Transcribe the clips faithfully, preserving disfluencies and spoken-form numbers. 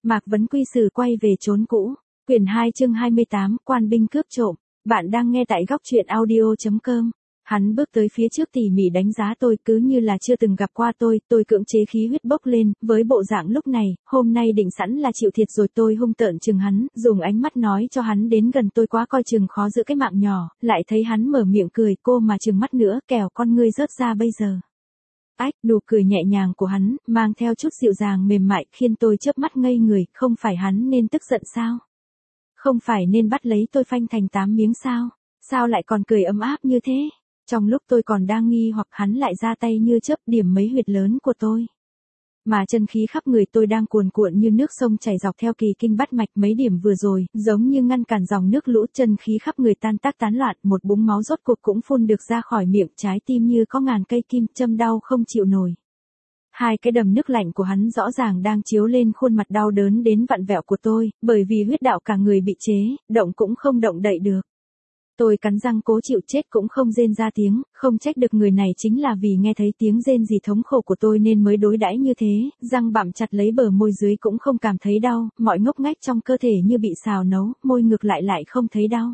Mạc Vấn Quy Sử quay về chốn cũ. Quyển hai chương hai mươi tám, Quan binh cướp trộm. Bạn đang nghe tại góc truyện audio chấm com. Hắn bước tới phía trước tỉ mỉ đánh giá tôi, cứ như là chưa từng gặp qua tôi, tôi cưỡng chế khí huyết bốc lên, với bộ dạng lúc này, hôm nay định sẵn là chịu thiệt rồi. Tôi hung tợn chừng hắn, dùng ánh mắt nói cho hắn đến gần tôi, quá coi chừng khó giữ cái mạng nhỏ, lại thấy hắn mở miệng cười, cô mà chừng mắt nữa, kẻo con ngươi rớt ra bây giờ. Ách, nụ cười nhẹ nhàng của hắn, mang theo chút dịu dàng mềm mại, khiến tôi chớp mắt ngây người. Không phải hắn nên tức giận sao? Không phải nên bắt lấy tôi phanh thành tám miếng sao? Sao lại còn cười ấm áp như thế? Trong lúc tôi còn đang nghi hoặc, hắn lại ra tay như chớp điểm mấy huyệt lớn của tôi. Mà chân khí khắp người tôi đang cuồn cuộn như nước sông chảy dọc theo kỳ kinh bát mạch. Mấy điểm vừa rồi, giống như ngăn cản dòng nước lũ, chân khí khắp người tan tác tán loạn, một búng máu rốt cuộc cũng phun được ra khỏi miệng, trái tim như có ngàn cây kim châm đau không chịu nổi. Hai cái đầm nước lạnh của hắn rõ ràng đang chiếu lên khuôn mặt đau đớn đến vặn vẹo của tôi, bởi vì huyết đạo cả người bị chế, động cũng không động đậy được. Tôi cắn răng cố chịu chết cũng không rên ra tiếng, không trách được người này chính là vì nghe thấy tiếng rên rỉ thống khổ của tôi nên mới đối đãi như thế, răng bặm chặt lấy bờ môi dưới cũng không cảm thấy đau, mọi ngóc ngách trong cơ thể như bị xào nấu, môi ngược lại lại không thấy đau.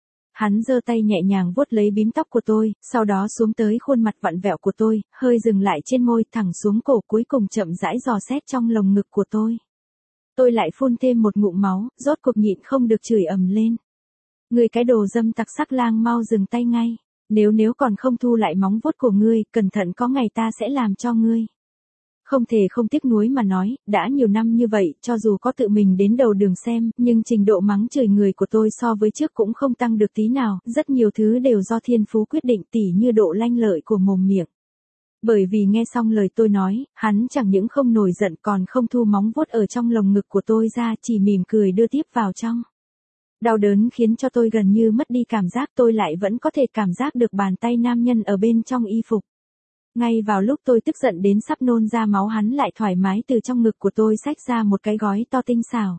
Hắn giơ tay nhẹ nhàng vuốt lấy bím tóc của tôi, sau đó xuống tới khuôn mặt vặn vẹo của tôi, hơi dừng lại trên môi, thẳng xuống cổ, cuối cùng chậm rãi dò xét trong lồng ngực của tôi. Tôi lại phun thêm một ngụm máu, rốt cuộc nhịn không được chửi ầm lên. Ngươi cái đồ dâm tặc sắc lang, mau dừng tay ngay. Nếu nếu còn không thu lại móng vuốt của ngươi, cẩn thận có ngày ta sẽ làm cho ngươi. Không thể không tiếc nuối mà nói, đã nhiều năm như vậy, cho dù có tự mình đến đầu đường xem, nhưng trình độ mắng chửi người của tôi so với trước cũng không tăng được tí nào, rất nhiều thứ đều do thiên phú quyết định, tỉ như độ lanh lợi của mồm miệng. Bởi vì nghe xong lời tôi nói, hắn chẳng những không nổi giận còn không thu móng vuốt ở trong lồng ngực của tôi ra, chỉ mỉm cười đưa tiếp vào trong. Đau đớn khiến cho tôi gần như mất đi cảm giác, tôi lại vẫn có thể cảm giác được bàn tay nam nhân ở bên trong y phục. Ngay vào lúc tôi tức giận đến sắp nôn ra máu, hắn lại thoải mái từ trong ngực của tôi xách ra một cái gói to tinh xảo.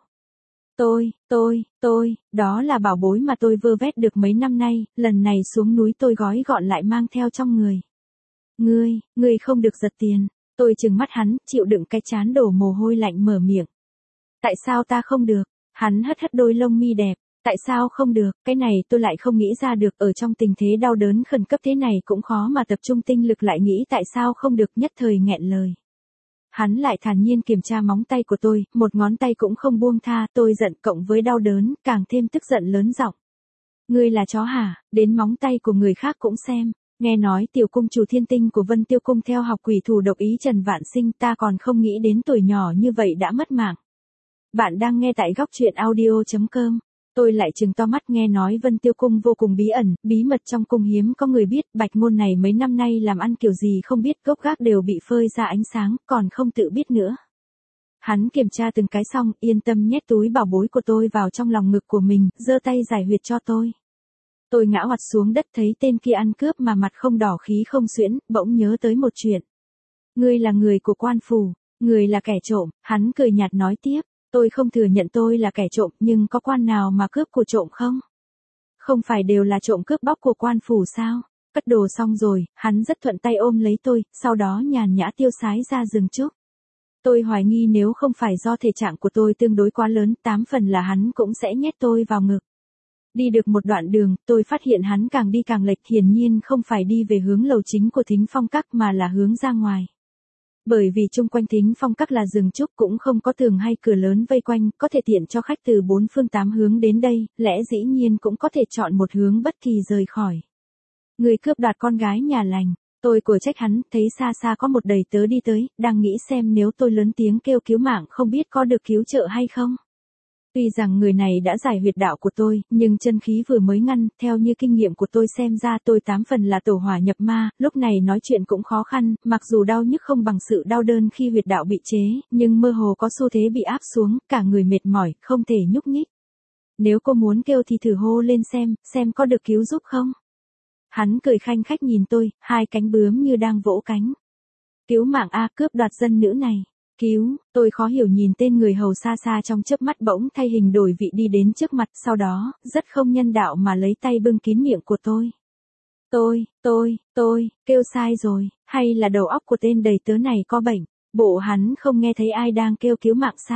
Tôi, tôi, tôi, đó là bảo bối mà tôi vơ vét được mấy năm nay, lần này xuống núi tôi gói gọn lại mang theo trong người. Ngươi, ngươi không được giật tiền. Tôi trừng mắt hắn, chịu đựng cái trán đổ mồ hôi lạnh mở miệng. Tại sao ta không được? Hắn hất hất đôi lông mi đẹp. Tại sao không được, cái này tôi lại không nghĩ ra được, ở trong tình thế đau đớn khẩn cấp thế này cũng khó mà tập trung tinh lực lại nghĩ tại sao không được, nhất thời nghẹn lời. Hắn lại thản nhiên kiểm tra móng tay của tôi, một ngón tay cũng không buông tha, tôi giận cộng với đau đớn, càng thêm tức giận lớn giọng. Ngươi là chó hả, đến móng tay của người khác cũng xem, nghe nói tiểu cung chủ thiên tinh của Vân Tiêu Cung theo học quỷ thủ độc ý Trần Vạn Sinh, ta còn không nghĩ đến tuổi nhỏ như vậy đã mất mạng. Bạn đang nghe tại góc truyện audio chấm com. Tôi lại trừng to mắt, nghe nói Vân Tiêu Cung vô cùng bí ẩn, bí mật trong cung hiếm có người biết, Bạch Ngôn này mấy năm nay làm ăn kiểu gì không biết, gốc gác đều bị phơi ra ánh sáng, còn không tự biết nữa. Hắn kiểm tra từng cái xong, yên tâm nhét túi bảo bối của tôi vào trong lòng ngực của mình, giơ tay giải huyệt cho tôi. Tôi ngã hoạt xuống đất, thấy tên kia ăn cướp mà mặt không đỏ khí không xuyễn, bỗng nhớ tới một chuyện. Ngươi là người của quan phủ, người là kẻ trộm, hắn cười nhạt nói tiếp. Tôi không thừa nhận tôi là kẻ trộm, nhưng có quan nào mà cướp của trộm không? Không phải đều là trộm cướp bóc của quan phủ sao? Cất đồ xong rồi, hắn rất thuận tay ôm lấy tôi, sau đó nhàn nhã tiêu sái ra rừng trúc. Tôi hoài nghi nếu không phải do thể trạng của tôi tương đối quá lớn, tám phần là hắn cũng sẽ nhét tôi vào ngực. Đi được một đoạn đường, tôi phát hiện hắn càng đi càng lệch, hiển nhiên không phải đi về hướng lầu chính của Thính Phong Các mà là hướng ra ngoài. Bởi vì chung quanh Thính Phong Các là rừng trúc, cũng không có tường hay cửa lớn vây quanh, có thể tiện cho khách từ bốn phương tám hướng đến đây, lẽ dĩ nhiên cũng có thể chọn một hướng bất kỳ rời khỏi. Người cướp đoạt con gái nhà lành, tôi của trách hắn, thấy xa xa có một đầy tớ đi tới, đang nghĩ xem nếu tôi lớn tiếng kêu cứu mạng không biết có được cứu trợ hay không. Tuy rằng người này đã giải huyệt đạo của tôi, nhưng chân khí vừa mới ngăn, theo như kinh nghiệm của tôi xem ra tôi tám phần là tổ hỏa nhập ma, lúc này nói chuyện cũng khó khăn, mặc dù đau nhức không bằng sự đau đớn khi huyệt đạo bị chế, nhưng mơ hồ có xu thế bị áp xuống, cả người mệt mỏi, không thể nhúc nhích. Nếu cô muốn kêu thì thử hô lên xem, xem có được cứu giúp không? Hắn cười khanh khách nhìn tôi, hai cánh bướm như đang vỗ cánh. Cứu mạng a, cướp đoạt dân nữ này. Cứu, tôi khó hiểu nhìn tên người hầu xa xa, trong chớp mắt bỗng thay hình đổi vị đi đến trước mặt, sau đó, rất không nhân đạo mà lấy tay bưng kín miệng của tôi. Tôi, tôi, tôi, kêu sai rồi, hay là đầu óc của tên đầy tớ này có bệnh, bộ hắn không nghe thấy ai đang kêu cứu mạng sao?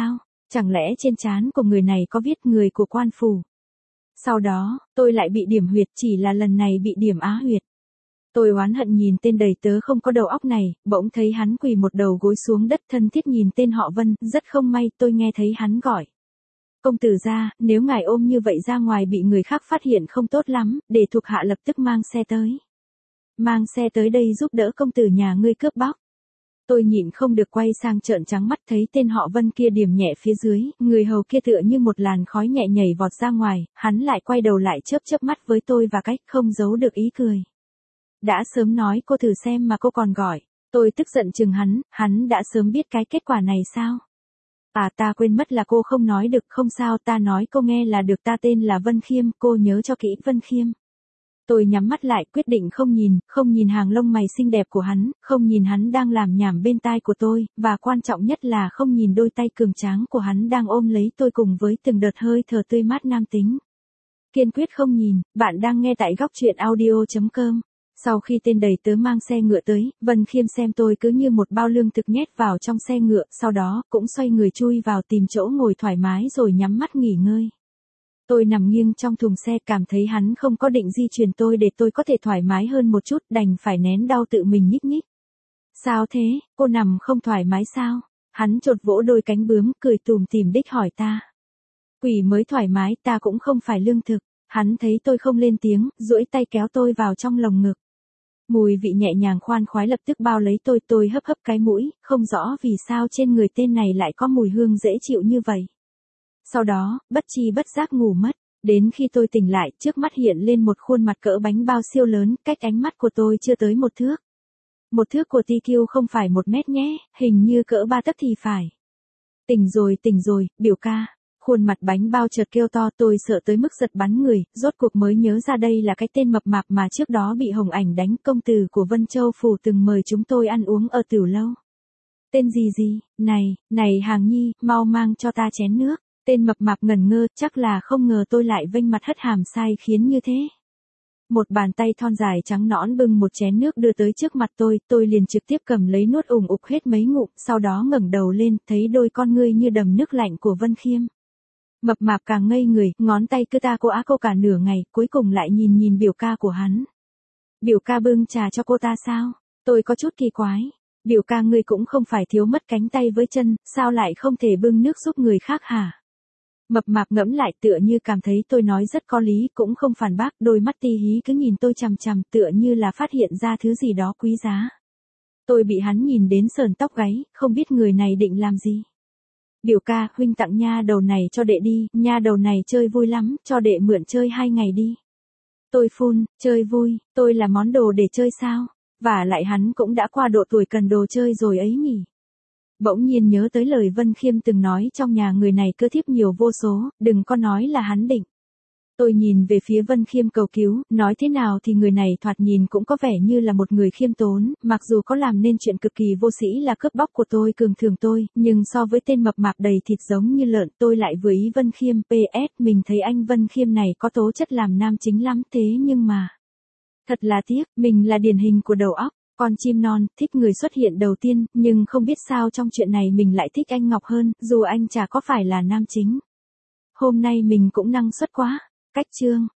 Chẳng lẽ trên trán của người này có viết người của quan phủ? Sau đó, tôi lại bị điểm huyệt, chỉ là lần này bị điểm á huyệt. Tôi oán hận nhìn tên đầy tớ không có đầu óc này, bỗng thấy hắn quỳ một đầu gối xuống đất thân thiết nhìn tên họ Vân, rất không may tôi nghe thấy hắn gọi. Công tử gia, nếu ngài ôm như vậy ra ngoài bị người khác phát hiện không tốt lắm, để thuộc hạ lập tức mang xe tới. Mang xe tới đây giúp đỡ công tử nhà ngươi cướp bóc. Tôi nhịn không được quay sang trợn trắng mắt thấy tên họ Vân kia điểm nhẹ phía dưới, người hầu kia tựa như một làn khói nhẹ nhảy vọt ra ngoài, hắn lại quay đầu lại chớp chớp mắt với tôi và cách không giấu được ý cười. Đã sớm nói cô thử xem mà cô còn gọi, tôi tức giận chừng hắn, hắn đã sớm biết cái kết quả này sao? À ta quên mất là cô không nói được, không sao ta nói cô nghe là được, ta tên là Vân Khiêm, cô nhớ cho kỹ Vân Khiêm. Tôi nhắm mắt lại quyết định không nhìn, không nhìn hàng lông mày xinh đẹp của hắn, không nhìn hắn đang làm nhảm bên tai của tôi, và quan trọng nhất là không nhìn đôi tay cường tráng của hắn đang ôm lấy tôi cùng với từng đợt hơi thở tươi mát nam tính. Kiên quyết không nhìn, bạn đang nghe tại góc truyện audio chấm com. Sau khi tên đầy tớ mang xe ngựa tới, Vân Khiêm xem tôi cứ như một bao lương thực nhét vào trong xe ngựa, sau đó cũng xoay người chui vào tìm chỗ ngồi thoải mái rồi nhắm mắt nghỉ ngơi. Tôi nằm nghiêng trong thùng xe cảm thấy hắn không có định di chuyển tôi để tôi có thể thoải mái hơn một chút, đành phải nén đau tự mình nhích nhích. Sao thế, cô nằm không thoải mái sao? Hắn chột vỗ đôi cánh bướm, cười tủm tỉm đích hỏi ta. Quỷ mới thoải mái, ta cũng không phải lương thực. Hắn thấy tôi không lên tiếng, duỗi tay kéo tôi vào trong lồng ngực. Mùi vị nhẹ nhàng khoan khoái lập tức bao lấy tôi, tôi hấp hấp cái mũi, không rõ vì sao trên người tên này lại có mùi hương dễ chịu như vậy. Sau đó, bất chi bất giác ngủ mất, đến khi tôi tỉnh lại, trước mắt hiện lên một khuôn mặt cỡ bánh bao siêu lớn, cách ánh mắt của tôi chưa tới một thước. Một thước của tê quy không phải một mét nhé, hình như cỡ ba tấc thì phải. Tỉnh rồi, tỉnh rồi, biểu ca. Khuôn mặt bánh bao chợt kêu to, tôi sợ tới mức giật bắn người, rốt cuộc mới nhớ ra đây là cái tên mập mạp mà trước đó bị Hồng Ảnh đánh, công tử của Vân Châu Phủ từng mời chúng tôi ăn uống ở Tửu Lâu. Tên gì gì, này, này Hàng Nhi, mau mang cho ta chén nước. Tên mập mạp ngẩn ngơ, chắc là không ngờ tôi lại vênh mặt hất hàm sai khiến như thế. Một bàn tay thon dài trắng nõn bưng một chén nước đưa tới trước mặt tôi, tôi liền trực tiếp cầm lấy nuốt ủng ục hết mấy ngụm, sau đó ngẩng đầu lên, thấy đôi con ngươi như đầm nước lạnh của Vân Khiêm. Mập mạp càng ngây người, ngón tay cứ ta cô á cô cả nửa ngày, cuối cùng lại nhìn nhìn biểu ca của hắn. Biểu ca bưng trà cho cô ta sao? Tôi có chút kỳ quái. Biểu ca ngươi cũng không phải thiếu mất cánh tay với chân, sao lại không thể bưng nước giúp người khác hả? Mập mạp ngẫm lại tựa như cảm thấy tôi nói rất có lý, cũng không phản bác, đôi mắt ti hí cứ nhìn tôi chằm chằm tựa như là phát hiện ra thứ gì đó quý giá. Tôi bị hắn nhìn đến sờn tóc gáy, không biết người này định làm gì. Biểu ca, huynh tặng nha đầu này cho đệ đi, nha đầu này chơi vui lắm, cho đệ mượn chơi hai ngày đi. Tôi phun, chơi vui, tôi là món đồ để chơi sao? Và lại hắn cũng đã qua độ tuổi cần đồ chơi rồi ấy nhỉ. Bỗng nhiên nhớ tới lời Vân Khiêm từng nói trong nhà người này cơ thiếp nhiều vô số, đừng có nói là hắn định. Tôi nhìn về phía Vân Khiêm cầu cứu, nói thế nào thì người này thoạt nhìn cũng có vẻ như là một người khiêm tốn, mặc dù có làm nên chuyện cực kỳ vô sĩ là cướp bóc của tôi cường thường tôi, nhưng so với tên mập mạp đầy thịt giống như lợn tôi lại vừa ý Vân Khiêm. pê ét Mình thấy anh Vân Khiêm này có tố chất làm nam chính lắm thế nhưng mà. Thật là tiếc, mình là điển hình của đầu óc. Con chim non, thích người xuất hiện đầu tiên, nhưng không biết sao trong chuyện này mình lại thích anh Ngọc hơn, dù anh chả có phải là nam chính. Hôm nay mình cũng năng suất quá. Cách chương.